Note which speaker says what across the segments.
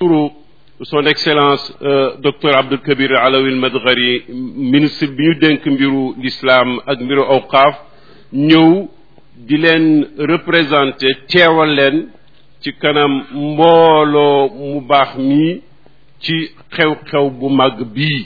Speaker 1: son excellence docteur Abdul Kabir Alawi Madghari ministre bi ñu dénk mbiru l'islam ak mbiru awqaaf ñëw di leen représenter teewal leen ci kanam mbooloo mu baax mi ci xew-xew bu mag bii.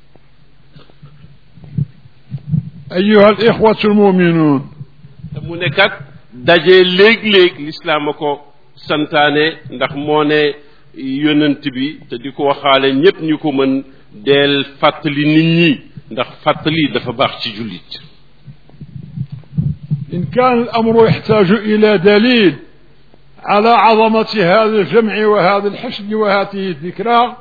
Speaker 2: أيها الإخوة المؤمنون
Speaker 1: te mu ne kat daje léeg-léeg l'islam a ko santaane ndax moo ne yonent bi te di ko waxaale ñépp ñu ko mën deel fàttali nit ñi ndax fàttali dafa baax ci jullit.
Speaker 2: إن كان الأمر يحتاج إلى دليل على عظمة هذا الجمع وهذا الحشد وهذه الذكرى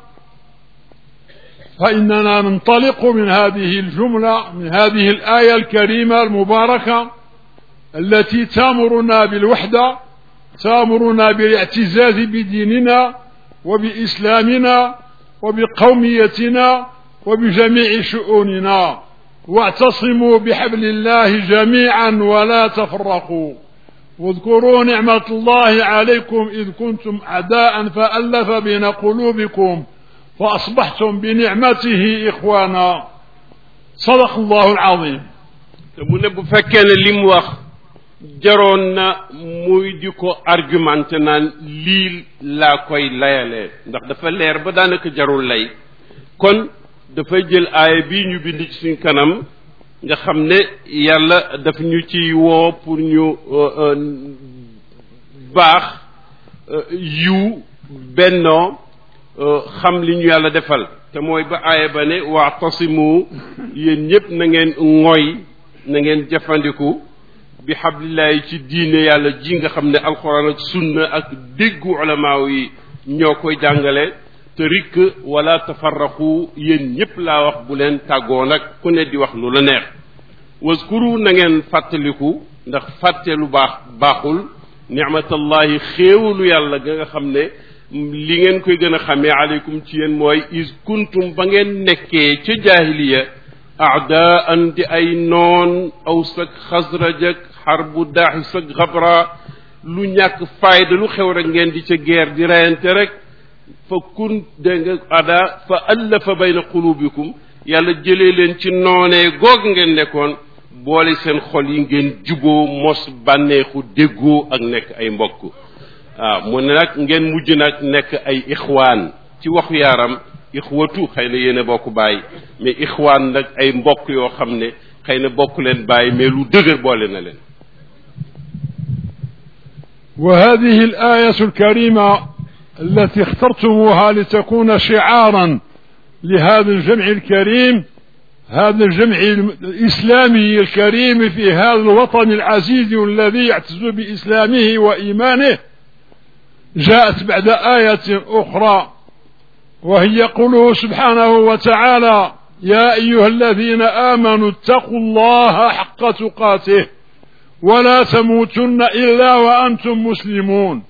Speaker 2: فإننا ننطلق من هذه الجملة من هذه الآية الكريمة المباركة التي تأمرنا بالوحدة تأمرنا بالاعتزاز بديننا وبإسلامنا وبقوميتنا وبجميع شؤوننا واعتصموا بحبل الله جميعا ولا تفرقوا واذكروا نعمة الله عليكم إذ كنتم أعداء فألف بين قلوبكم فأصبحتم بنعمته إخوانا صدق الله العظيم.
Speaker 1: mu ne bu fekkee ne li mu wax jaroon na muy di ko argumenté naan lii laa koy layalee ndax dafa leer ba daanaka jarul lay kon dafay jël aaya bi ñu bind ci suñ kanam nga xam ne yàlla daf ñu ci woo pour ñu baax yu bennoo xam li ñu yàlla defal te mooy ba aaya ba ne wa'tasimu yéen ñépp na ngeen ngoy na ngeen jëfandiku bi hablillahi ci diine yàlla ji nga xam ne alxuraan ak sunna ak déggu ulamaaw yi ñoo koy jàngale te rikk wala tafarraqu yéen ñépp laa wax bu leen tàggoo nag ku ne di wax lu la neex waskuru na ngeen fàttaliku ndax fàtte lu baaxul ni'matallahi xéewalu yàlla ga nga xam ne li ngeen koy gën a xamee aleykum ci yéen mooy is kuntum ba ngeen nekkee ca jaahiliya aadaan di ay noon aw sag xasraj ak xarbu daaxi sag xabra lu ñàkk fayda lu xew rek ngeen di ca guerre di reyante rek fa kun dégg nga ada fa allafa bayna qulubikum yàlla jëlee leen ci noonee goog ngeen nekkoon boole seen xol yi ngeen juboo mos bànneexu déggoo ak nekk ay mbokk waaw mu ne nag ngeen mujj nag nekk ay ixwaan ci waxu yaaram ixwatu xëy na yéen a bokk baay mais ixwaan nag ay mbokk yoo xam ne xëy na bokk leen baay mais lu dëgër boole na leen.
Speaker 2: وهذه الآية الكريمة التي اخترتموها لتكون شعارا لهذا الجمع الكريم هذا الجمع الإسلامي الكريم في هذا الوطن العزيز الذي يعتز بإسلامه وإيمانه جاءت بعد آية أخرى وهي قوله سبحانه وتعالى يا أيها الذين آمنوا اتقوا الله حق تقاته ولا تموتن إلا وأنتم مسلمون.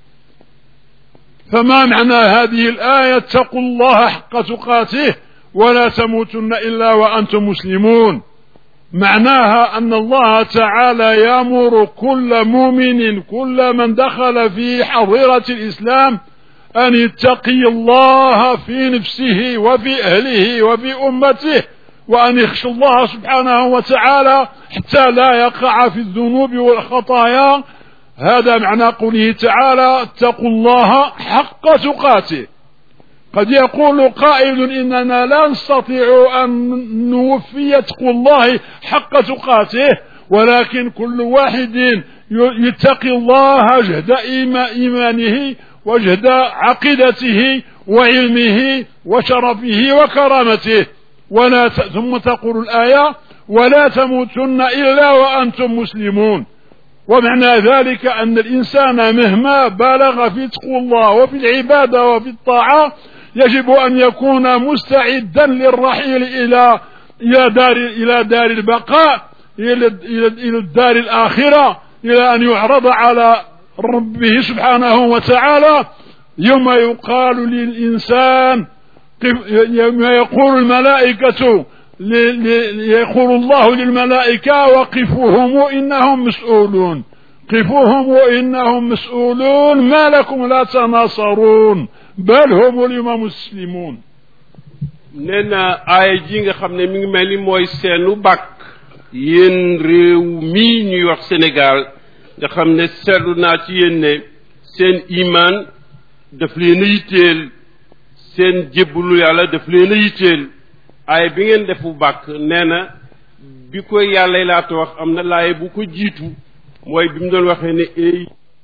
Speaker 2: فما معنى هذه الآية اتقوا الله حق تقاته ولا تموتن إلا وأنتم مسلمون؟ معناها أن الله تعالى يأمر كل مؤمن كل من دخل في حظيرة الإسلام أن يتقي الله في نفسه وفي أهله وفي أمته وأن يخشى الله سبحانه وتعالى حتى لا يقع في الذنوب والخطايا. هذا معنى قوله تعالى اتقوا الله حق تقاته. قد يقول قائل إننا لا نستطيع أن نوفي تقوى الله حق تقاته ولكن كل واحد يتقي الله جهد إيمانه وجهد عقيدته وعلمه وشرفه وكرامته ثم تقول الآية ولا تموتن إلا وأنتم مسلمون. ومعنى ذلك أن الإنسان مهما بالغ في تقوى الله وفي العبادة وفي الطاعة يجب أن يكون مستعدا للرحيل إلى دار البقاء إلى الدار الآخرة إلى أن يعرض على ربه سبحانه وتعالى يوم يقال للإنسان يوم يقول الملائكة يقول الله للملائكة وقفوهم إنهم مسؤولون قفوهم إنهم مسؤولون ما لكم لا تناصرون بل هم اليوم مسلمون.
Speaker 1: nee na aaya ji nga xam ne mi ngi mel ni mooy seenu bàkk yéen réew mii ñuy wax Sénégal nga xam ne seetlu naa ci yéen ne seen imaan daf leen a yitteel seen jébbalu yàlla daf leen a yitteel aaya bi ngeen defu bàkk nee na bi ko yàlla laata wax am na laaye bu ko jiitu mooy bi mu doon waxee ne ay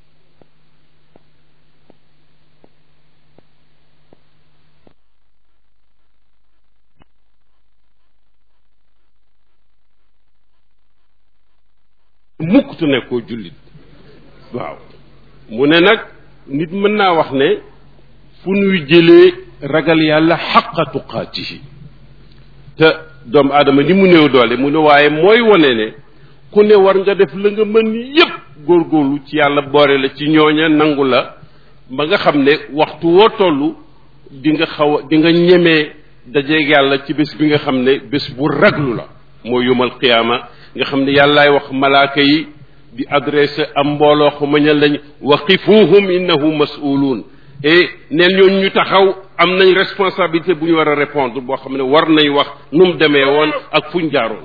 Speaker 1: mukk tu nekkoo jullit waaw mu ne nag nit mën naa wax ne fu nuy jëlee ragal yàlla xaqa tuqaatihi te doomu aadama ni mu néew doole mu ne waaye mooy wone ne ku ne war nga def la nga mën yépp góorgóorlu ci yàlla boore la ci ñooña nangu la ba nga xam ne waxtu woo tollu di nga di nga ñemee dajeeg yàlla ci bés bi nga xam ne bés bu raglu la mooy yomal qiyaama nga xam ne yàllaay wax malaaka yi di adressé am mbooloo ko mañal lañ waqifuhum innahum mas'uluun et neen ñooñu ñu taxaw am nañ responsabilité bu ñu war a répondre boo xam ne war nañ wax nu mu demee woon ak fuñ jaaroon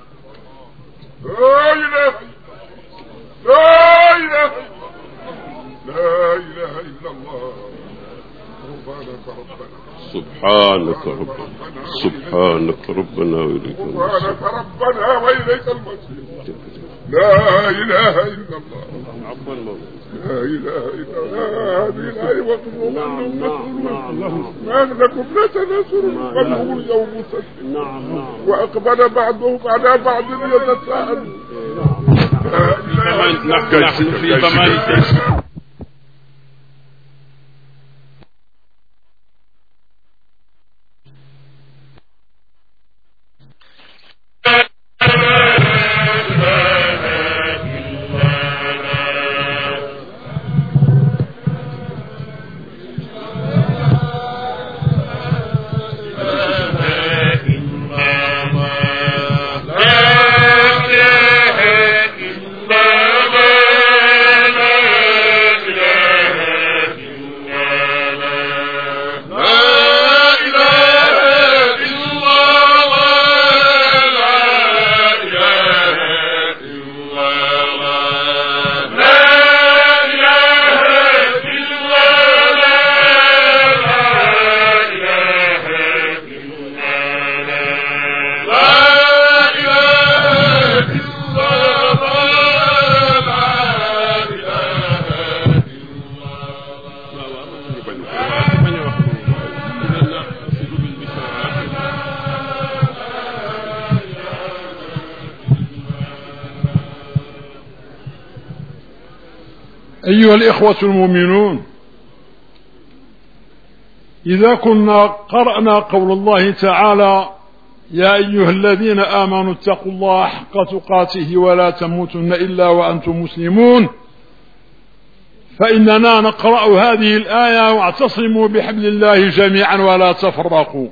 Speaker 3: لا إله إلا الله
Speaker 1: سبحانك ربنا سبحانك ربنا وإليك
Speaker 3: سبحانك ربنا وإليك المصير لا إله إلا الله لا إله إلا الله هذه الآية وقفوا ما لكم لا تناصرون بل هم اليوم مسلمون وأقبل بعضهم على بعض يتساءلون
Speaker 1: نحن في ضمان
Speaker 2: أيها الإخوة المؤمنون، إذا كنا قرأنا قول الله تعالى: يا أيها الذين آمنوا اتقوا الله حق تقاته ولا تموتن إلا وأنتم مسلمون، فإننا نقرأ هذه الآية: واعتصموا بحبل الله جميعا ولا تفرقوا.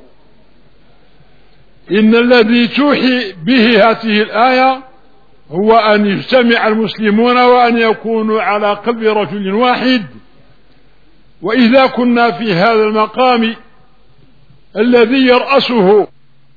Speaker 2: إن الذي توحي به هذه الآية هو أن يجتمع المسلمون وأن يكونوا على قلب رجل واحد. وإذا كنا في هذا المقام الذي يرأسه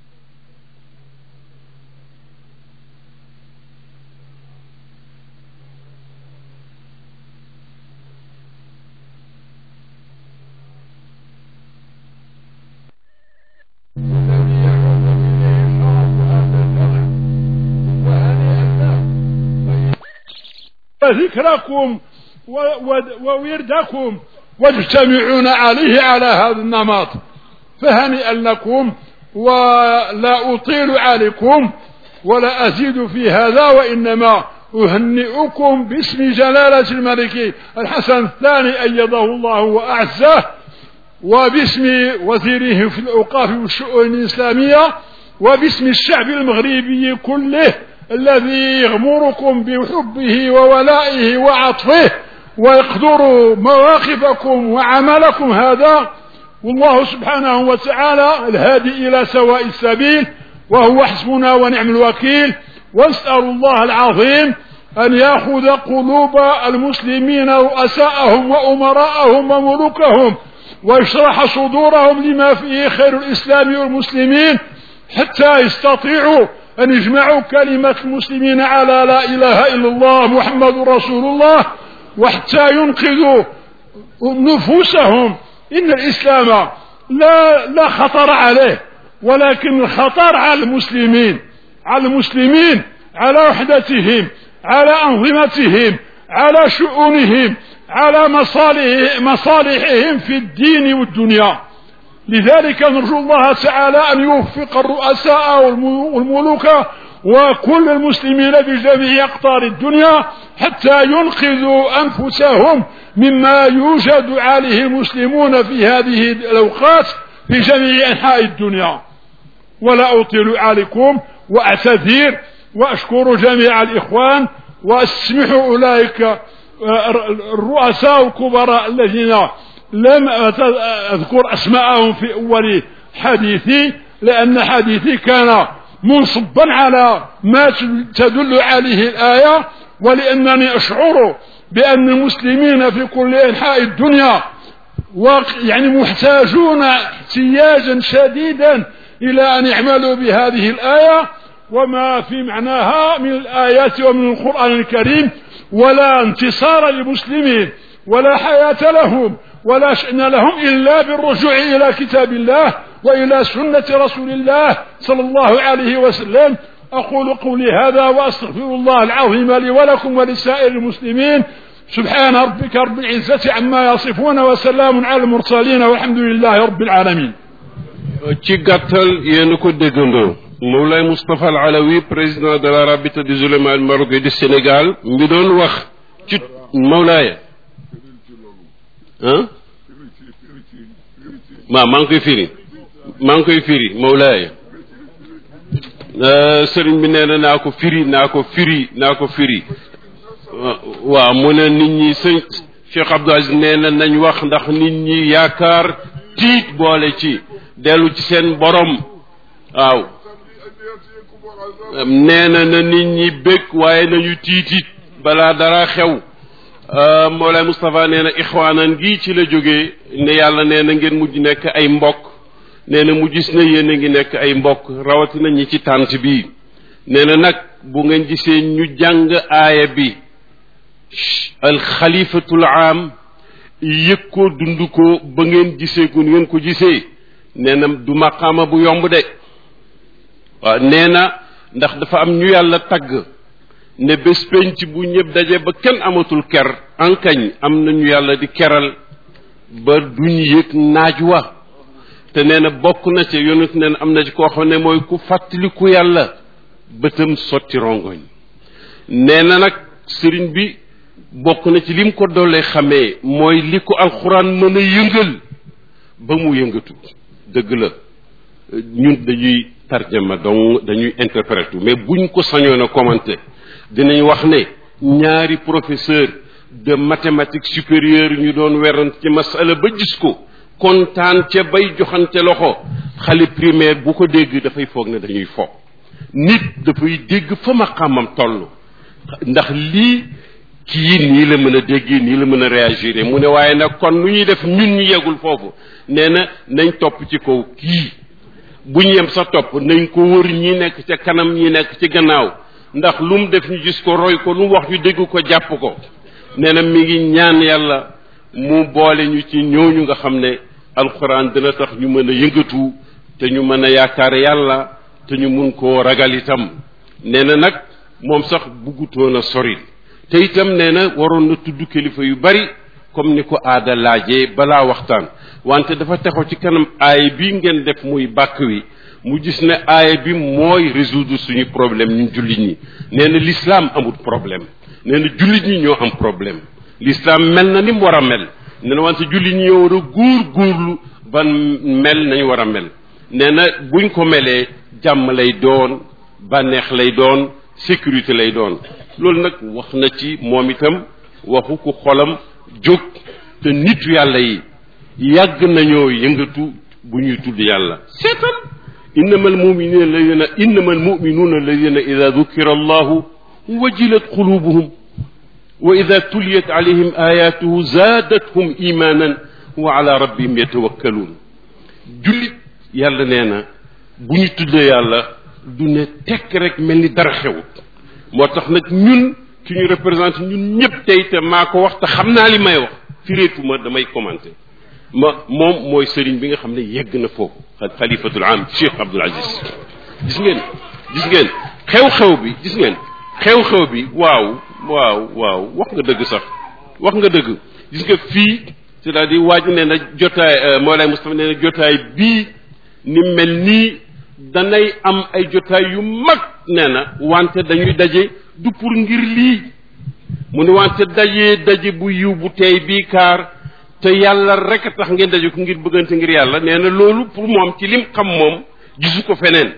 Speaker 2: ذكركم ووردكم واجتمعون عليه على هذا النمط، فهنيئا لكم، ولا أطيل عليكم ولا أزيد في هذا، وإنما أهنئكم باسم جلالة الملك الحسن الثاني أيده الله وأعزه، وباسم وزيره في الأوقاف والشؤون الإسلامية، وباسم الشعب المغربي كله الذي يغمركم بحبه وولائه وعطفه ويقدر مواقفكم وعملكم هذا. والله سبحانه وتعالى الهادي إلى سواء السبيل، وهو حسبنا ونعم الوكيل. واسأل الله العظيم أن يأخذ قلوب المسلمين رؤساءهم وأمراءهم وملوكهم ويشرح صدورهم لما فيه خير الإسلام والمسلمين حتى يستطيعوا أن يجمعوا كلمة المسلمين على لا إله إلا الله محمد رسول الله، وحتى ينقذوا نفوسهم. إن الإسلام لا خطر عليه، ولكن الخطر على المسلمين، على وحدتهم، على أنظمتهم، على شؤونهم، على مصالحهم في الدين والدنيا. لذلك نرجو الله تعالى أن يوفق الرؤساء والملوك وكل المسلمين بجميع أقطار الدنيا حتى ينقذوا أنفسهم مما يوجد عليه المسلمون في هذه الأوقات في جميع أنحاء الدنيا. ولا أطيل عليكم وأعتذر وأشكر جميع الإخوان، وأسمح أولئك الرؤساء الكبراء الذين لم أذكر أسماءهم في أول حديثي، لأن حديثي كان منصبا على ما تدل عليه الآية، ولأنني أشعر بأن المسلمين في كل أنحاء الدنيا يعني محتاجون احتياجا شديدا إلى أن يعملوا بهذه الآية وما في معناها من الآيات ومن القرآن الكريم. ولا انتصار للمسلمين ولا حياة لهم ولا شأن لهم إلا بالرجوع إلى كتاب الله وإلى سنة رسول الله صلى الله عليه وسلم. أقول قولي هذا وأستغفر الله العظيم لي ولكم ولسائر المسلمين. سبحان ربك رب العزة عما يصفون وسلام على المرسلين والحمد لله رب العالمين.
Speaker 1: ci gàttal yéen ko déggandoo Moulay Moustapha Al Alaoui, président de la Rabita des oulémas al marocains du Sénégal, mi doon wax ci Mawlaaya maa ngi koy firi Mawlaaya sëriñ bi nee na naa ko firi waaw mu ne nit ñi sëñ Cheikh Abdou Aziz nee na nañ wax ndax nit ñi yaakaar tiit boole ci dellu ci seen borom. waaw nee na nit ñi bëgg waaye nañu tiitit balaa dara xew. Moolay Moustapha nee na ixwaanan gi ci la jógee ne yàlla nee na ngeen mujj nekk ay mbokk. nee na mu gis ne yéen a ngi nekk ay mbokk rawatina ñi ci tànt bi. nee na nag bu ngeen gisee ñu jàng aaya bi alxalifatul aam yëg ko dund ko ba ngeen gisee ko ngeen ko gisee nee na du maqaama bu yomb de. waaw nee na ndax dafa am ñu yàlla tagg ne bés penc bu ñëpp daje ba kenn amatul ker ankañ am nañu yàlla di keral ba duñ yëg naaj wa. te nee na bokk na ci yonent nee na am na ci koo xam ne mooy ku fàttaliku yàlla bëtam sotti rongoñ. nee na nag sëriñ bi bokk na ci lim ko doole xamee mooy li ko alxuraan mën a yëngal ba mu yëngatu. dëgg la ñun dañuy tarjama donc dañuy interpréter mais buñ ko sañoon a commenter dinañ wax ne ñaari professeur de mathématiques supérieures ñu doon werante ci masala ba gis ko kontaan ca bay joxante loxo xale primaire bu ko dégg dafay foog ne dañuy foog nit dafay dégg fa maqaamam toll ndax lii kii nii la mën a déggee nii la mën a réagir mu ne waaye nag kon nu ñuy def ñun ñu yegul foofu nee na nañ topp ci kaw kii bu ñu yem sa topp nañ ko wër ñi nekk ca kanam ñi nekk ci gannaaw ndax lu mu def ñu gis ko roy ko lu mu wax ñu dégg ko jàpp ko. nee na mi ngi ñaan yàlla mu boole ñu ci ñooñu nga xam ne alxuraan dina tax ñu mën a yëngatu te ñu mën a yaakaar yàlla te ñu mun koo ragal itam. nee na nag moom sax buggutoon a sori te itam nee na waroon na tudd kilifa yu bari comme ni ko aada laajee balaa waxtaan wante dafa taxaw ci kanam aaya bi ngeen def muy bàkk wi mu gis ne aaya bi mooy résoudre suñu problème ñun jullit ñi. nee na l'islam amul problème nee na jullit ñi ñoo am problème. l'islam mel na ni mu war a mel nee na wante jullit ñi ñoo war a góorlu ban mel nañ war a mel. nee na buñ ko melee jàmm lay doon bànneex lay doon sécurité lay doon. loolu nag wax na ci moom itam waxu ku xolam jóg te nitu yàlla yi yàgg nañoo yëngatu bu ñuy tudd yàlla. seetal innamal mu'minuuna alladina ida dukira allahu wajilat qulubuhum wa ida tuliyat alayhim ayatuhu zaadathum imanan wa ala rabbihim yatawakkaluun jullit yàlla nee na bu ñu tuddee yàlla du ne tekk rek mel ni dara xewut moo tax nag ñun ki ñu représenté ñun ñëpp tey te maa ko wax te xam naa li may wax fireetuma damay commenter moom mooy sëriñ bi nga xam ne yegg na foofu xalifatul am Cheikh Abdoul Aziz gis ngeen xew-xew bi gis ngeen xew-xew bi waaw wax nga dëgg sax wax nga dëgg gis nga fii c'est-à-dire waaju nee na jotaay Mawlaay Moustapha nee na jotaay bii ni mel nii danay am ay jotaay yu mag nee na wante dañuy daje du pour ngir lii mu ne wante daje bu yiw bu tey bii kaar te yàlla rek a tax ngeen daje ko ngir bëggante ngir yàlla nee na loolu pour moom ci lim xam moom gisu ko feneen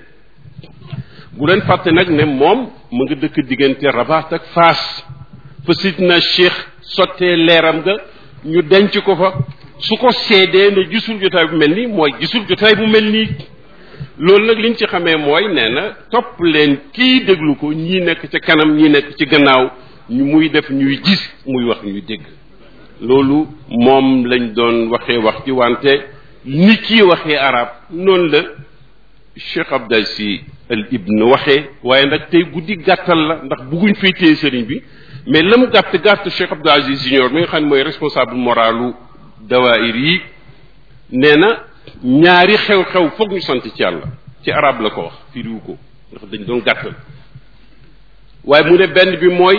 Speaker 1: bu leen fàtte nag ne moom mu nga dëkk diggante Rabat ak Faas fa Sidna Cheikh sottee leeram ga ñu denc ko fa su ko seedee ne gisul jotaay bu mel nii mooy gisul jotaay bu mel nii loolu nag liñ ci xamee mooy nee na topp leen kii déglu ko ñii nekk ca kanam ñii nekk ci gannaaw ñu muy def ñuy gis muy wax ñuy dégg loolu moom lañ doon waxee wax ci wante ni kii waxee arab noonu la Cheikh Abdal Si al ibn waxee waaye nag tey guddi gàttal la ndax bugguñ fay téye sëriñ bi mais la mu gàtt Cheikh Abdou Aziz Junior mi nga xam ne mooy responsable moralu dawaayir yi nee na ñaari xew-xew foog ñu sant ci yàlla ci arab la ko wax firiwu ko ndax dañ doon gàttal waaye mu ne benn bi mooy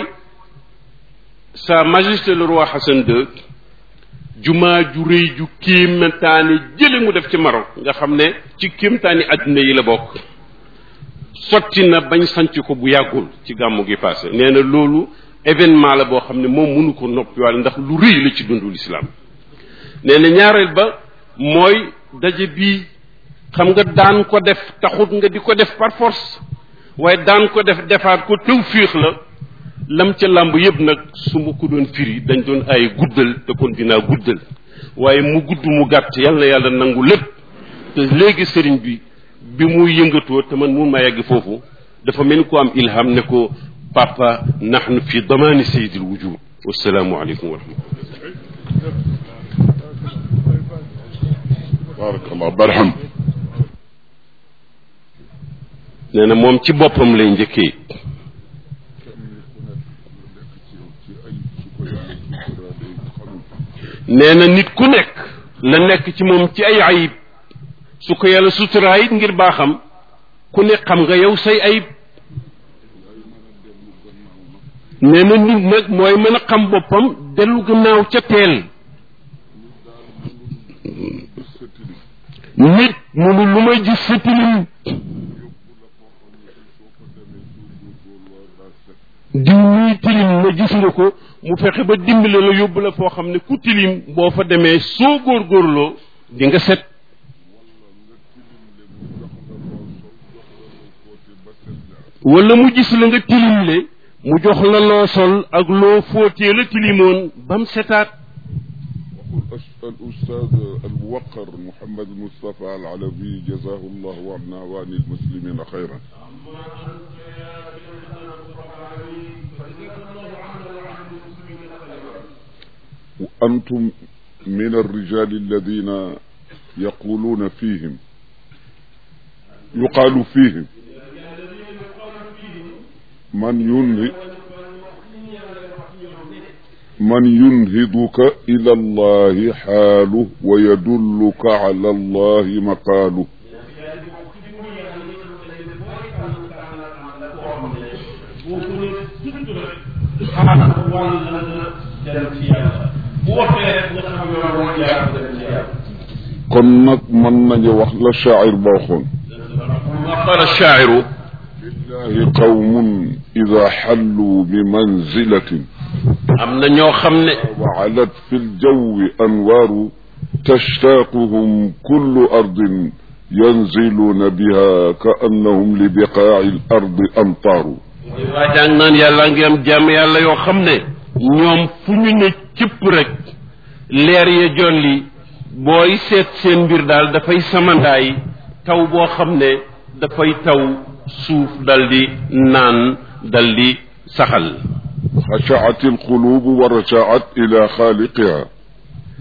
Speaker 1: sa majesté le roi Hassan II jumaa ju rëy ju kéemtaani jële mu def ci Maroc nga xam ne ci kéemtaani àddina yi la bokk sotti na bañ sanc ko bu yàggul ci gàmmu gi passé nee na loolu événement la boo xam ne moom mënu ko noppiwaale ndax lu rëy la ci dundu lislaam nee na ñaareel ba mooy daje bii xam nga daan ko def taxut nga di ko def par force waaye daan ko def defaat ko tawfiix la lam ca làmb yëpp nag su ma ko doon firi dañ doon ay guddal te kon dinaa guddal waaye mu gudd mu gàtt yal na yàlla nangu lépp te léegi sëriñ bi muy yëngatoo te man mun maa yegg foofu dafa mel ni ko am ilham ne ko papa nahnu fi damaani sayyidil wujud wassalaamu aleykum wa rahmatullah
Speaker 3: barakallah barham
Speaker 1: nee na moom ci boppam lay njëkkee nee na nit ku nekk la nekk ci moom ci ay ayib su ko yàlla suturaay ngir baaxam ku ne xam nga yow say ayib nee na nit nag mooy mën a xam boppam dellu gannaaw ca teel nit munu lu may gis sa tilim diw muy tilim na gis nga ko mu fexe ba dimbale la yóbbu la foo xam ne ku tilim boo fa demee soo góorgóorloo di nga set wala mu gis la nga tilimle mu jox la loo sol ak loo fóotee la tilimoon ba mu setaat
Speaker 3: الأستاذ الموقر محمد المصطفى العلوي جزاه الله عنا وعن المسلمين خيرا وأنتم من الرجال الذين يقال فيهم من ينهضك إلى الله حاله ويدلك على الله مقاله kon nag mën nañu wax la shaacir ba waxoon
Speaker 1: qala shaaciru
Speaker 3: lillahi qawmun ida xalluu bi manzilatin
Speaker 1: am na ñoo xam ne
Speaker 3: وعلت في الجو أنوار تشتاقهم كل أرض ينزلون بها كأنهم لبقاع الأرض أمطار
Speaker 1: waa jàng naan yàlla ngi am jàmm yàlla yoo xam ne ñoom fu ñu ne cëpp rek leer ya jolli booy seet seen mbir daal dafay samandaay taw boo xam ne dafay taw suuf dal di naan dal di saxal
Speaker 3: خشعت القلوب ورجعت إلى خالقها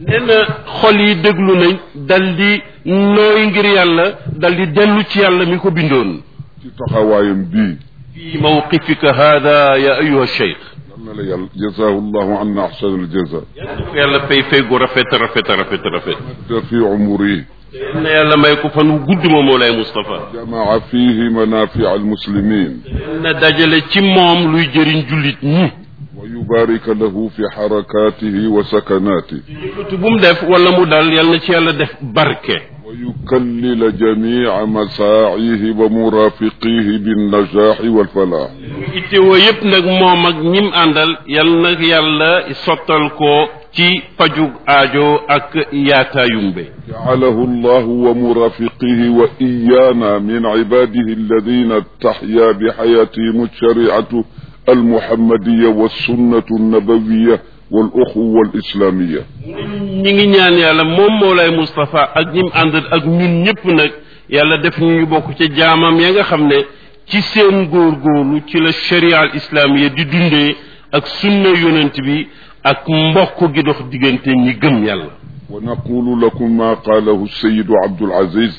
Speaker 1: nee na xol yi déglu nañ dal di nooy ngir yàlla dal di dellu ci yàlla mi ko bindoon
Speaker 3: ci taxawaayam bii
Speaker 1: fi mawqifika hada ya ayuha cheikh
Speaker 3: yal na la yàlla jazaahu llahu anna ahsana aljaza
Speaker 1: yàlla fay fay gu rafet rafet rafet rafet
Speaker 3: te fi umuri
Speaker 1: na yàlla may ko fan wu gudd ma Mawlaay Moustapha
Speaker 3: jamaa fihi manaafi almuslimin
Speaker 1: na dajale ci moom luy jëriñ jullit ñi
Speaker 3: wa yubarika lahu fi xarakatihi wa sakanatihi
Speaker 1: yëkkatu bu mu def wala mu dal yal na ci yàlla def barke
Speaker 3: wa yukallila jamia masaayihi wa murafiqihi binnajaxi walfalax
Speaker 1: ittewoo yépp nag moom ak ñim àndal yal na yàlla sottal ko ci fajug aajo ak yaataayumbe
Speaker 3: jacalahu allahu wa murafiqihi wa iyana min cibadihi alladina taxya bixayatihim alshariatu almuhammadiya walsunnatu alnabawiya waluxuwa alislamiya
Speaker 1: ñi ngi ñaan yàlla moom Mawlaay Moustapha ak ñim àndal ak ñun ñëpp nag yàlla def ñu bokk ca jaamam ya nga xam ne ci seen góorgóorlu ci la sharia al islamiya di dundee ak sunna yonent bi ak mbokk gi dox diggante ñi gëm yàlla
Speaker 3: wa naqulu lakum ma qaalahu sayidu Abdul Aziz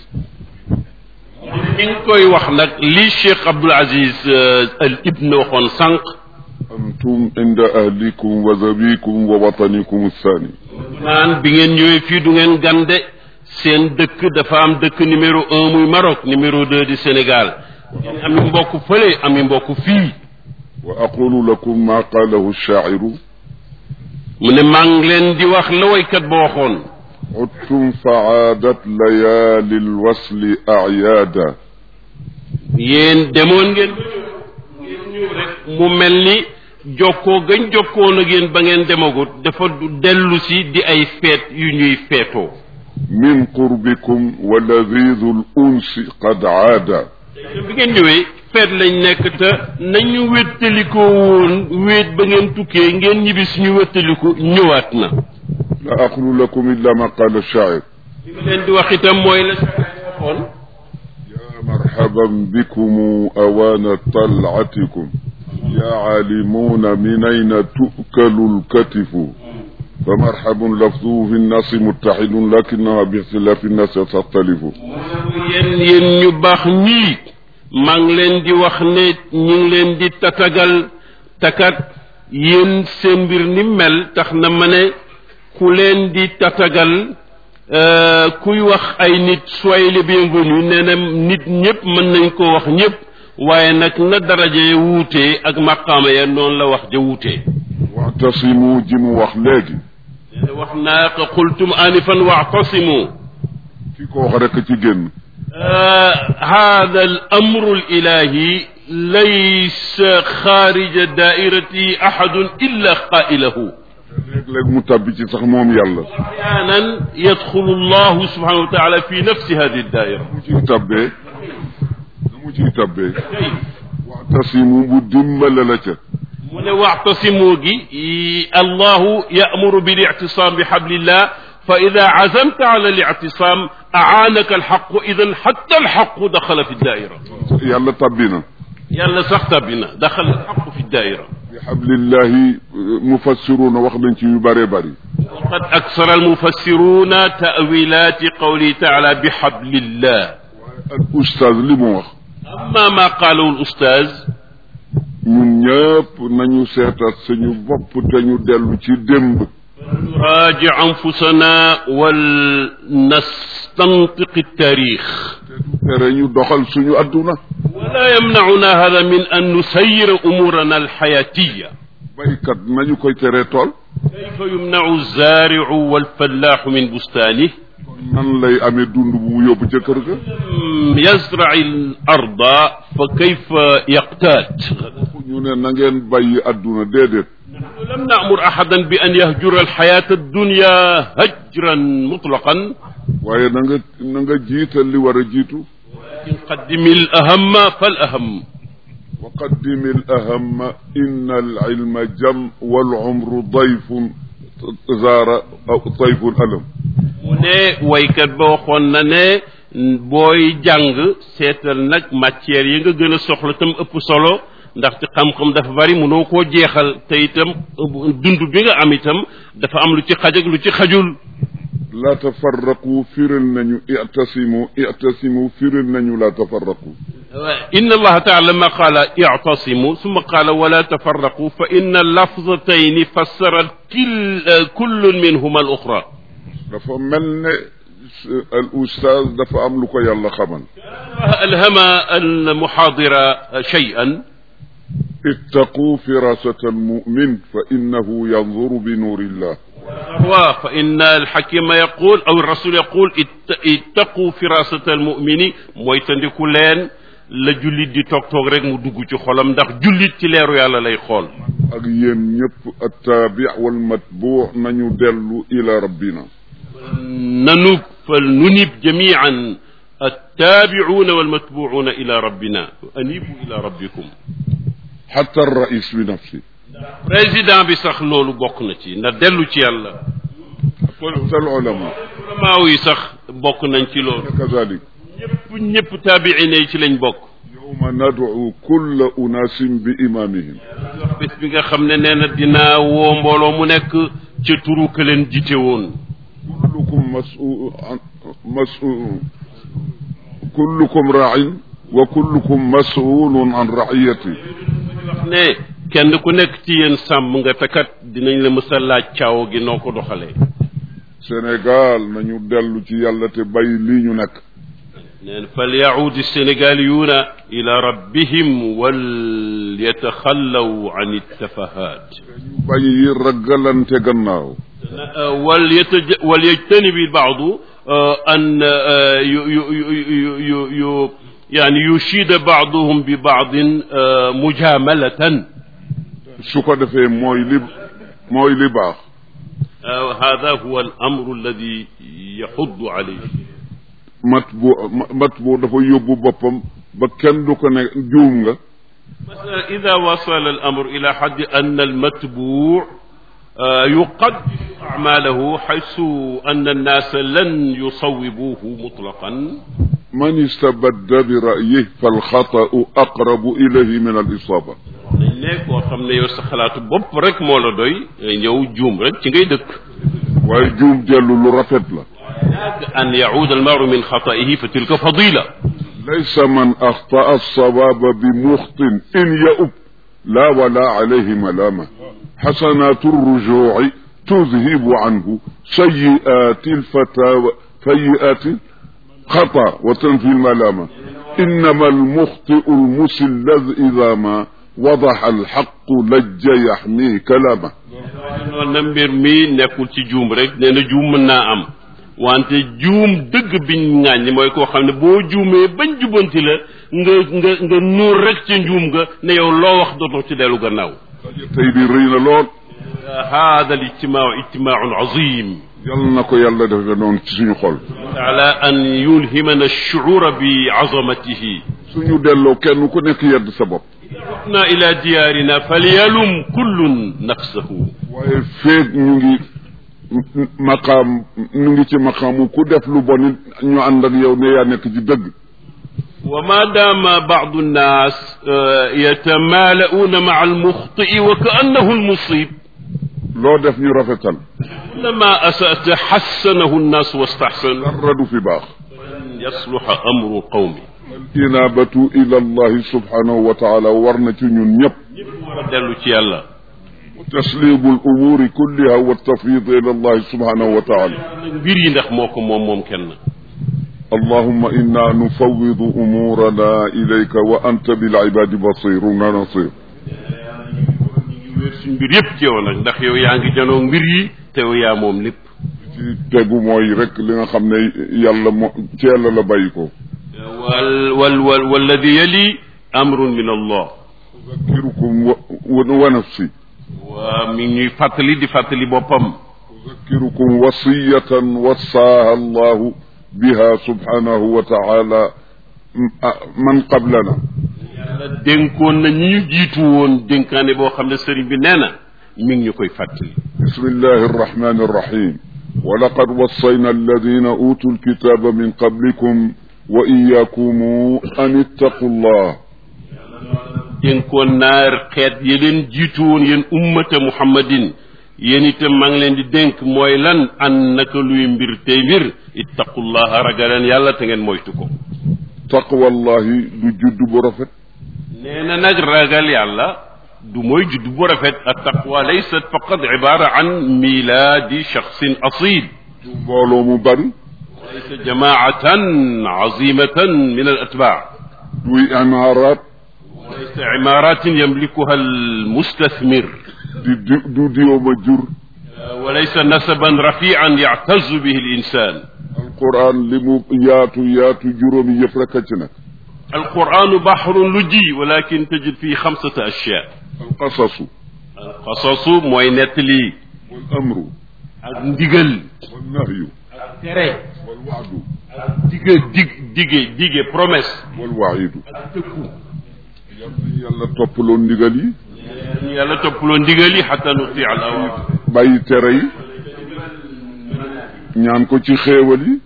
Speaker 1: ñi ngi koy wax nag li Cheikh Abdul Aziz al ibn waxoon sànq
Speaker 3: antum inda ahlikum wa zabikum wa watanikum athani
Speaker 1: naan bi ngeen ñëwee fii du ngeen gande seen dëkk dafa am dëkk numéro 1 muy Maroc numéro 2 di Sénégal ami mbokk fële ami mbokk fii
Speaker 3: wa aqulu lakum ma qaalahu ash-shaa'iru
Speaker 1: mu ne maa ngi leen di wax la waykat ba waxoon
Speaker 3: uttum fa'aadat layaali alwasli a'yaada
Speaker 1: yéen demoon ngeen ñëw rek mu mel ni jokkoo gañ jokkoon ak yéen ba ngeen demagut dafa dellu si di ay feet yu ñuy feetoo
Speaker 3: min qurbikum wa laziizu al-unsi qad aada
Speaker 1: bi ngeen ñëwee feet lañ nekk te nañu wéttalikoo woon wéet ba ngeen tukkee ngeen ñibbi suñu wéttaliku ñëwaat na
Speaker 3: la aqulu lakum illa ma qaala ash-shaa'ir
Speaker 1: li ma leen di wax itam mooy la waxoon
Speaker 3: ya marhaban bikum awaana tal'atikum ya aalimuuna min ayna tu'kalu al-katifu fa marhabun lafzuhu fi nnaasi muttaxidun lakinnaha bi ixtilaafi nnaasi taxtalifu
Speaker 1: yéen ñu baax ñii maa ngi leen di wax ne ñi ngi leen di tatagal takat yéen seen mbir ni mel tax na ma ne ku leen di tatagal kuy wax ay nit soyez les bienvenus nee na nit ñëpp mën nañ ko wax ñëpp waaye nag na daraje wuutee ak maqaama ya noonu la wax ja wuutee
Speaker 3: wa'tasimu ji mu wax léegi
Speaker 1: wax naa ko qultum anifan wa'tasimu
Speaker 3: ki ko wax rek ci génn
Speaker 1: هذا الأمر الإلهي ليس خارج دائرة أحد إلا قائله
Speaker 3: léeg-léeg mu tàbbi ci sax moom yàlla
Speaker 1: أحيانا يدخل الله سبحانه وتعالى في نفس هذه الدائرة
Speaker 3: mu ciy tàbbee mu ciy tàbbee wa'tasimu bu dimbale la ca
Speaker 1: mu ne واعتصموا gi الله يأمر بالاعتصام بحبل الله فإذا عزمت على الاعتصام أعانك الحق إذا حتى الحق دخل في الدائرة
Speaker 3: yàlla tàbbi na
Speaker 1: yàlla sax tàbbi na دخل الحق في الدائرة
Speaker 3: بحبل الله mufassiruuna wax nañ ci yu bëree bëri
Speaker 1: وقد أكثر المفسرون تأويلات قوله تعالى بحبل الله
Speaker 3: الأستاذ li mu wax
Speaker 1: أما ما قاله الأستاذ
Speaker 3: ñun ñëpp nañu seetaat suñu bopp te ñu dellu ci démb
Speaker 1: نراجع أنفسنا ولنستنطق التاريخ
Speaker 3: tere ñu doxal suñu adduna
Speaker 1: ولا يمنعنا هذا من أن نسير أمورنا الحياتية
Speaker 3: baykat nañu koy tere tool
Speaker 1: كيف يمنع الزارع والفلاح من بستانه
Speaker 3: nan lay amee dund bu mu yóbbu ca kër ga
Speaker 1: يزرع الأرض فكيف يقتات
Speaker 3: ñu ne na ngeen bàyyi adduna déedéet
Speaker 1: لم نأمر أحدا بأن يهجر الحياة الدنيا هجرا مطلقا
Speaker 3: waaye na nga jiital li war a jiitu
Speaker 1: لكن قدم الأهم فالأهم
Speaker 3: وقدم الأهم إن العلم جم والعمر ضيف زار ضيف ألم
Speaker 1: mu ne waykat ba waxoon na ne booy jàng seetal nag matières yi nga gën a soxla tam ëpp solo ndaxte xam-xam dafa bari mënoo koo jeexal te itam dund bi nga am itam dafa am lu ci xaj ak lu ci xajul
Speaker 3: la tafarraqu firal nañu i'tasimu firal nañu la tafarraqu
Speaker 1: inna allaha taala ma qaala i'tasimu summa qaala wala tafarraqu fa inna lafzatayni fassarat kullun minhuma al uxra
Speaker 3: dafa mel ne al ustaaz dafa am lu ko yàlla xamal
Speaker 1: alhama al muhaadira shay'an
Speaker 3: ittaqu firasata al mu'min fa innahu yanzuru bi nuurillah
Speaker 1: فإن الحكيم يقول أو الرسول يقول اتقوا فراسة المؤمن mooy tandiku leen la jullit di toog rek mu dugg ci xolam ndax jullit ci leeru yàlla lay xool
Speaker 3: ak yéen ñëpp attaabi wal matbuu nañu dellu ila rabbina
Speaker 1: nanu fal nunib jamian attaabiuuna wal matbuuuna ila rabbina anibu ila rabbikum
Speaker 3: xatta arrais bi nafsi
Speaker 1: président bi sax loolu bokk na ci na dellu ci yàlla
Speaker 3: xatta al ulama
Speaker 1: ulamaaw yi sax bokk nañ ci loolu
Speaker 3: kazalik
Speaker 1: ñëpp taabiina yi ci lañ bokk
Speaker 3: yawma nad'u kulla unaasin bi imaamihim
Speaker 1: bés bi nga xam ne nee na dinaa woo mbooloo mu nekk ca turu ka leen jite woon
Speaker 3: kullukum raa'in wa kullukum mas'uulun an ra'iyati
Speaker 1: wax ne kenn ku nekk ci yéen sàmm nga takat dinañ la mës a laaj caaw gi noo ko doxalee
Speaker 3: Sénégal nañu dellu ci yàlla te bàyyi lii ñu nekk
Speaker 1: neen fal yaud sénégaliyuuna ila rabbihim wal yataxallaw an ittafahat
Speaker 3: bàyyi ragalante gannaaw
Speaker 1: wal yajtanibi baadu an yani yushida baaduhum bi baadin mujamalatan
Speaker 3: su ko defee mooy li baax
Speaker 1: hada huwa al amru alladi yaxuddu alayhi
Speaker 3: matbu dafa yóbbu boppam ba kenn du ko ne juum nga
Speaker 1: مثلا إذا وصل الأمر إلى حد أن المتبوع يقدم أعماله حيث أن الناس لن يصوبوه مطلقا
Speaker 3: من استبد برأيه فالخطأ أقرب إليه من الإصابة
Speaker 1: nekk koo xam ne yow sa xalaatu bopp rek moo la doy ñëw juum rek ci ngay dëkk
Speaker 3: waaye juum dellu lu rafet la
Speaker 1: أن يعود المرء من خطئه فتلك فضيلة
Speaker 3: ليس من أخطأ الصواب بمخطئ إن يؤب لا ولا عليه ملامة حسنات الرجوع تذهب عنه سيئات فيئات خطأ وتنفي الملامة إنما المخطئ المسلذ إذا ما وضح الحق لج يحمي كلامه
Speaker 1: na mbir mi nekkul ci juum rek nee na juum mën naa am wante juum dëgg biñ ŋàññi mooy koo xam ne boo juumee bañ jubanti la nga nuur rek ca njuum nga ne yow loo wax dootoo ci dellu gannaaw
Speaker 3: tey bi rëy na lool
Speaker 1: hada al ijtimaau ijtimaaun azim
Speaker 3: yal na ko yàlla defe noonu ci suñu xol
Speaker 1: ala an yulhimana shuura bi azamatihi
Speaker 3: suñu delloo kenn ku nekk yedd sa bopp
Speaker 1: na ila diyaarina falyalum kullun nafsahu
Speaker 3: waaye feeg ñu ngi ci maqaamu ku def lu bon it ñu ànd ak yow ne yaa nekk ci dëgg
Speaker 1: wa ma daama baadu nnaas yatamaala'uuna maa almuxtii wa ka annahu almusib
Speaker 3: loo def ñu rafetal
Speaker 1: lama asata xassanahu nnaas wastaxsanu
Speaker 3: dara du fi baax
Speaker 1: yasluxa amru qawmi
Speaker 3: inaabatu ila allahi subhanahu wa taala war na ci ñun ñëpp
Speaker 1: war a dellu ci yàlla
Speaker 3: taslibu al umuri kulliha wa tafwid ila allahi subhanahu wa taala
Speaker 1: mbir yi ndax moo ko moom kenn
Speaker 3: allahumma inna nufawidu umurana ilayka wa anta bil ibadi basirun nasir
Speaker 1: suñ mbir yëpp ci yow nag ndax yow yaa ngi janoo mbir yi te yow yaa moom lépp
Speaker 3: ci tegu mooy rek li nga xam ne yàlla ci yàlla la bàyyi ko
Speaker 1: walladi yali amrun min allah
Speaker 3: uzakkirukum wa nafsi
Speaker 1: waa mi ñuy fàttali di fàttali boppam
Speaker 3: uzakkirukum wasiyatan wassaaha allahu biha subhanahu wa taala man qablana
Speaker 1: yàlla dénkoon na ñi ñu jiitu woon dénkaane boo xam ne sëriñ bi nee na mi ngi ñu koy fàttali
Speaker 3: bismillahi arrahmani arrahim wa laqad wassayna alladina utu alkitaba min qablikum wa iyyakum an ittaqu llah
Speaker 1: dénkoon naar xeet yi leen jiitu woon yéen ummata muhammadin yéen itam maa ngi leen di dénk mooy lan an naka luy mbir tey mbir ittaqullaha ragaleen yàlla te ngeen moytu ko
Speaker 3: taqwallahi du judd bu rafet
Speaker 1: nee na nag ragal yàlla du mooy judd bu rafet at taqwa laysat faqat ibara an milaadi shaxsin asil
Speaker 3: du mbooloo mu bari
Speaker 1: laysa jamaatan azimatan min al atbaa
Speaker 3: duy imaaraat
Speaker 1: laysa imaratin yamlikuha al mustathmir
Speaker 3: du diwoma jur
Speaker 1: wa laysa nasaban rafian yactazu bihi al insan
Speaker 3: alquran li mu yaatu juróomi yëpp rek a ci nekk
Speaker 1: alquranu baxrun luji walakin tajid fii xamsata ashyaa
Speaker 3: alqasasu
Speaker 1: alqasasu mooy nettali
Speaker 3: wal amru
Speaker 1: ak ndigal
Speaker 3: wal nahyu
Speaker 1: ak tere
Speaker 3: wal waadu
Speaker 1: ak dige promesse
Speaker 3: wal waidu
Speaker 1: ak tëkku
Speaker 3: yàlla toppaloo ndigal yi
Speaker 1: yàlla toppaloo ndigal yi xata nuti al awaamir
Speaker 3: bàyyi tere yi ñaan ko ci xéewal yi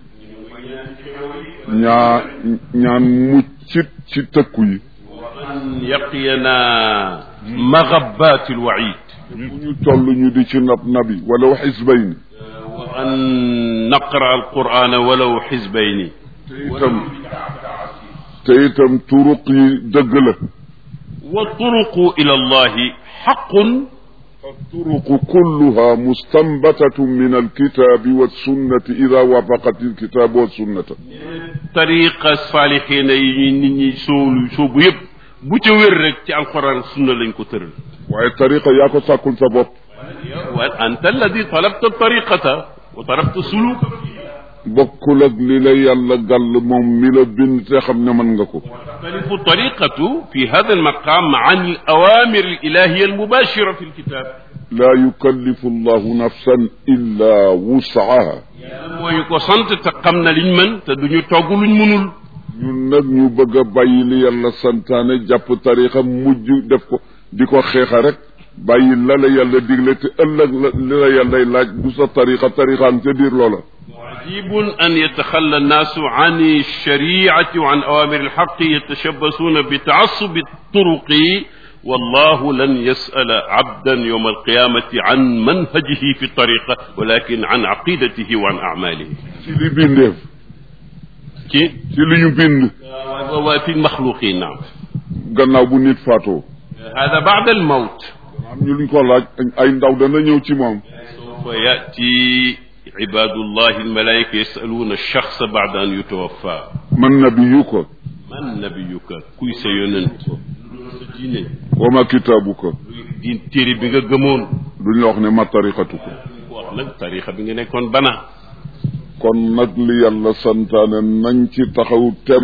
Speaker 3: ñaan muccit ci tëkku yi
Speaker 1: an yaqiyana magabat alwaid
Speaker 3: bu ñu toll ñu di ci nabi walaw xisbayni
Speaker 1: wa an naqra alqurana walaw xisbayni
Speaker 3: te itam turuq yi dëgg la
Speaker 1: wa turuqu ila allahi xaqun
Speaker 3: الطرق كلها مستنبتة من الكتاب والسنة إذا وافقت الكتاب والسنة
Speaker 1: طريقة الصالحين يني سوبو يب bu ca wér rek ci alquran sunna lañ ko tëral
Speaker 3: waaye tariqa yaa ko sàkkul sa bopp
Speaker 1: wa anta alladi talabta tariqata wa talabta suluka
Speaker 3: bokkul ak li la yàlla gàll moom mi la bind te xam ne mën nga ko
Speaker 1: تختلف الطريقة في هذا المقام عن الأوامر الإلهية المباشرة في الكتاب
Speaker 3: لا يكلف الله نفسا إلا وسعها
Speaker 1: mooy ko sant te xam na liñ mën te duñu togg luñ mënul
Speaker 3: ñun nag ñu bëgg a bàyyi li yàlla santaane jàpp tariqa mujj def ko di ko xeexa rek bàyyi la la yàlla digle te ëllëg li la yàllay laaj du sa tariqaan ca biir loola
Speaker 1: عجيب أن يتخلى الناس عن الشريعة وعن أوامر الحق يتشبثون بتعصب الطرق والله لن يسأل عبدا يوم القيامة عن منهجه في الطريقة ولكن عن عقيدته وعن أعماله وفي المخلوقين نعم
Speaker 3: gannaaw bu nit faatoo
Speaker 1: هذا بعد الموت
Speaker 3: am ñu luñ ko laaj ay ndaw dana ñëw ci moom
Speaker 1: سوف يأتي عباد الله الملائكة يسألون الشخص بعد أن يتوفى
Speaker 3: من نبيك
Speaker 1: من نبيك كوي سيوننت
Speaker 3: وما كتابك
Speaker 1: دين تيري بيغا گمون
Speaker 3: duñ la wax ne ma tariqatuka
Speaker 1: wax nag tariqa bi nga nekkoon bana
Speaker 3: kon nag li yàlla santaane nañ ci taxaw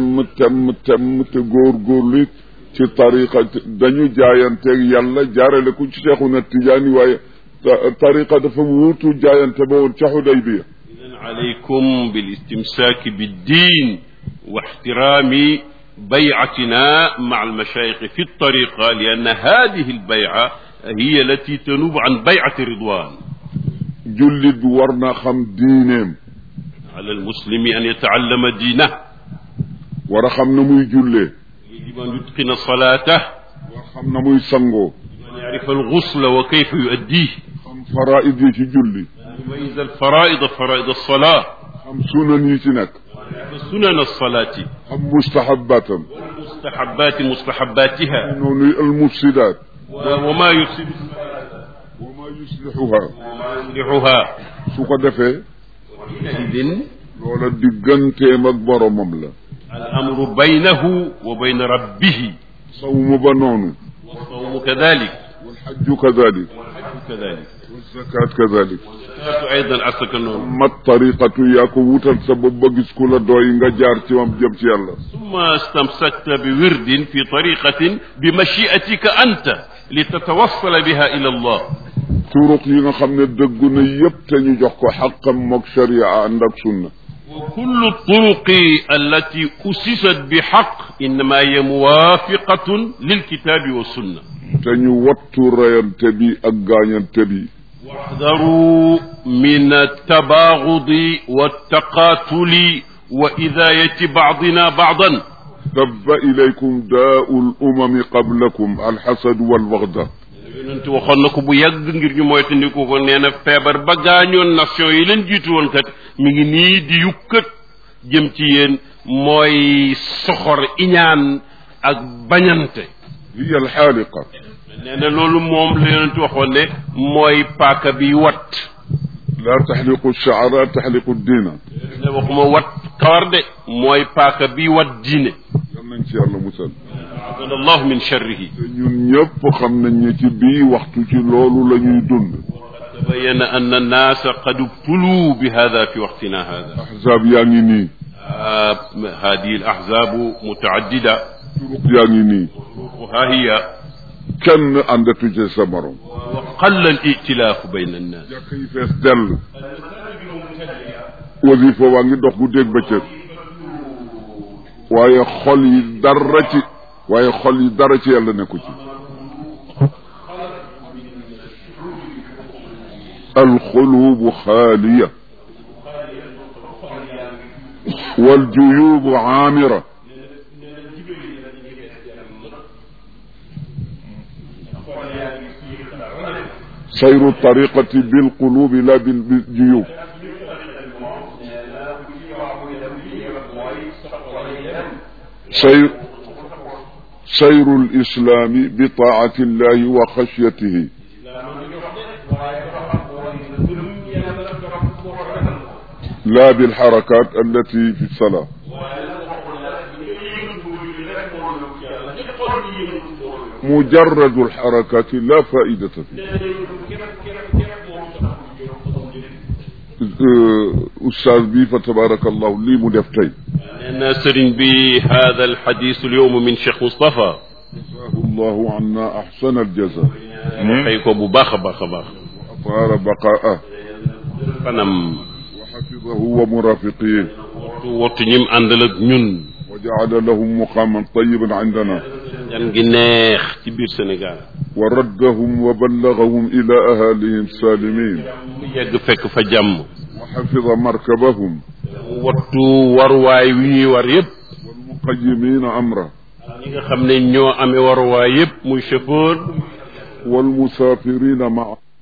Speaker 3: temm te góorgóorlu ci tariqa dañu jaayanteeg yàlla jaarale ko ci Seexuna Tijaani waaye tariqa dafa wuutu jaayante ba woon ca Xudaybiya
Speaker 1: عليكم بالاستمساك بالدين واحترام بيعتنا مع المشايخ في الطريقة لأن هذه البيعة هي التي تنوب عن بيعة الرضوان
Speaker 3: jullit war na xam diineem
Speaker 1: على المسلم أن يتعلم دينه
Speaker 3: war a xam na muy jullee
Speaker 1: يجب أن يتقن صلاته
Speaker 3: war xam na muy sangoo
Speaker 1: أن يعرف الغسل وكيف يؤديه
Speaker 3: xam faraid yi ci julli
Speaker 1: يميز الفرائض فرائض الصلاة
Speaker 3: xam sunan yi ci nekk
Speaker 1: سنن الصلاة
Speaker 3: xam mustahabatam
Speaker 1: مستحبات مستحباتها
Speaker 3: noonu almufsidaat
Speaker 1: وما يفسد
Speaker 3: wa ma yuslixuha
Speaker 1: يصلحها
Speaker 3: su ko defee
Speaker 1: إذن
Speaker 3: loola digganteem ak boromam la
Speaker 1: الأمر بينه وبين ربه
Speaker 3: sawmu ba noonu
Speaker 1: والصوم كذلك
Speaker 3: walxajju kadalik
Speaker 1: والحج كذلك
Speaker 3: walzakat kadalik
Speaker 1: والزكاة أيضا أسكنون
Speaker 3: mat tariqatu yaa ko wutal sa bopp ba gis ku la doy nga jaar ci moom jëm ci yàlla
Speaker 1: ثم استمسكت بورد في طريقة بمشيئتك أنت لتتوصل بها إلى الله
Speaker 3: turuq yi nga xam ne dëggu na yépp te ñu jox ko xaqam mook sharia ànd ak sunna
Speaker 1: وكل الطرق التي أسست بحق إنما هي موافقة للكتاب والسنة
Speaker 3: te ñu wattu reyante bi ak gaañante bi
Speaker 1: واحذروا من التباغض والتقاتل وإذاية بعضنا بعضا
Speaker 3: dabba ilaykum daa'u al-umami qablakum al-hasad wal-baghda.
Speaker 1: yonent waxoon na ko bu yàgg ngir ñu moytandiku ko nee na feebar ba gaañoon nation yi leen jiitu woon kat mi ngi nii di yukkat jëm ci yéen mooy soxor iñaan ak bañante.
Speaker 3: hiya al-haaliqa.
Speaker 1: nee na loolu moom la yonent waxoon ne mooy paaka bi wat.
Speaker 3: laa taxliqu ash-sha'ra taxliqu ad-diina.
Speaker 1: ne waxuma wat kawar de mooy paaka bi wat diine.
Speaker 3: yal nañ ci yàlla musal.
Speaker 1: aadana allahu min sharrihi.
Speaker 3: te ñun ñëpp xam nañ ne ci bii waxtu ci loolu la ñuy dund.
Speaker 1: tabayyana anna an-naasa qad ibtuluu bi haadha fi waqtina haadha.
Speaker 3: ahzaab yaa ngi nii.
Speaker 1: haadihi al-ahzaabu mutaaddida.
Speaker 3: turuq yaa ngi nii.
Speaker 1: haa hiya.
Speaker 3: kenn àndatu ci sa morom.
Speaker 1: wa qalla al-i'tilaafu bayna an-naas.
Speaker 3: jàkk yi fees dell. wasifa waa ngi dox guddeeg bëccëg. waaye xol yi dara ci yàlla nekku ci. alxulubu xaaliya. waljuyubu aamira. sayru tariqati bilqulubi la biljuyub. سير الإسلام بطاعة الله وخشيته لا بالحركات التي في الصلاة. مجرد الحركات لا فائدة فيه. أستاذ بي فتبارك الله لي مدفتي
Speaker 1: أنا سرين بي هذا الحديث اليوم من شيخ مصطفى
Speaker 3: جزاه الله عنا أحسن الجزاء.
Speaker 1: حيكو أبو باخ
Speaker 3: وأطال بقاءه
Speaker 1: فنم
Speaker 3: وحفظه ومرافقيه
Speaker 1: وتنيم عندلك نون
Speaker 3: وجعل لهم مقاما طيبا عندنا
Speaker 1: جناخ كبير سنغال
Speaker 3: وردهم وبلغهم إلى أهاليهم سالمين
Speaker 1: يقفك فجم
Speaker 3: وحفظ مركبهم
Speaker 1: wattu warwaay wi ñuy war yépp
Speaker 3: والمقيمين أمره
Speaker 1: ñi nga xam ne ñoo amee warwaay yépp muy chauffeur
Speaker 3: والمسافرين معه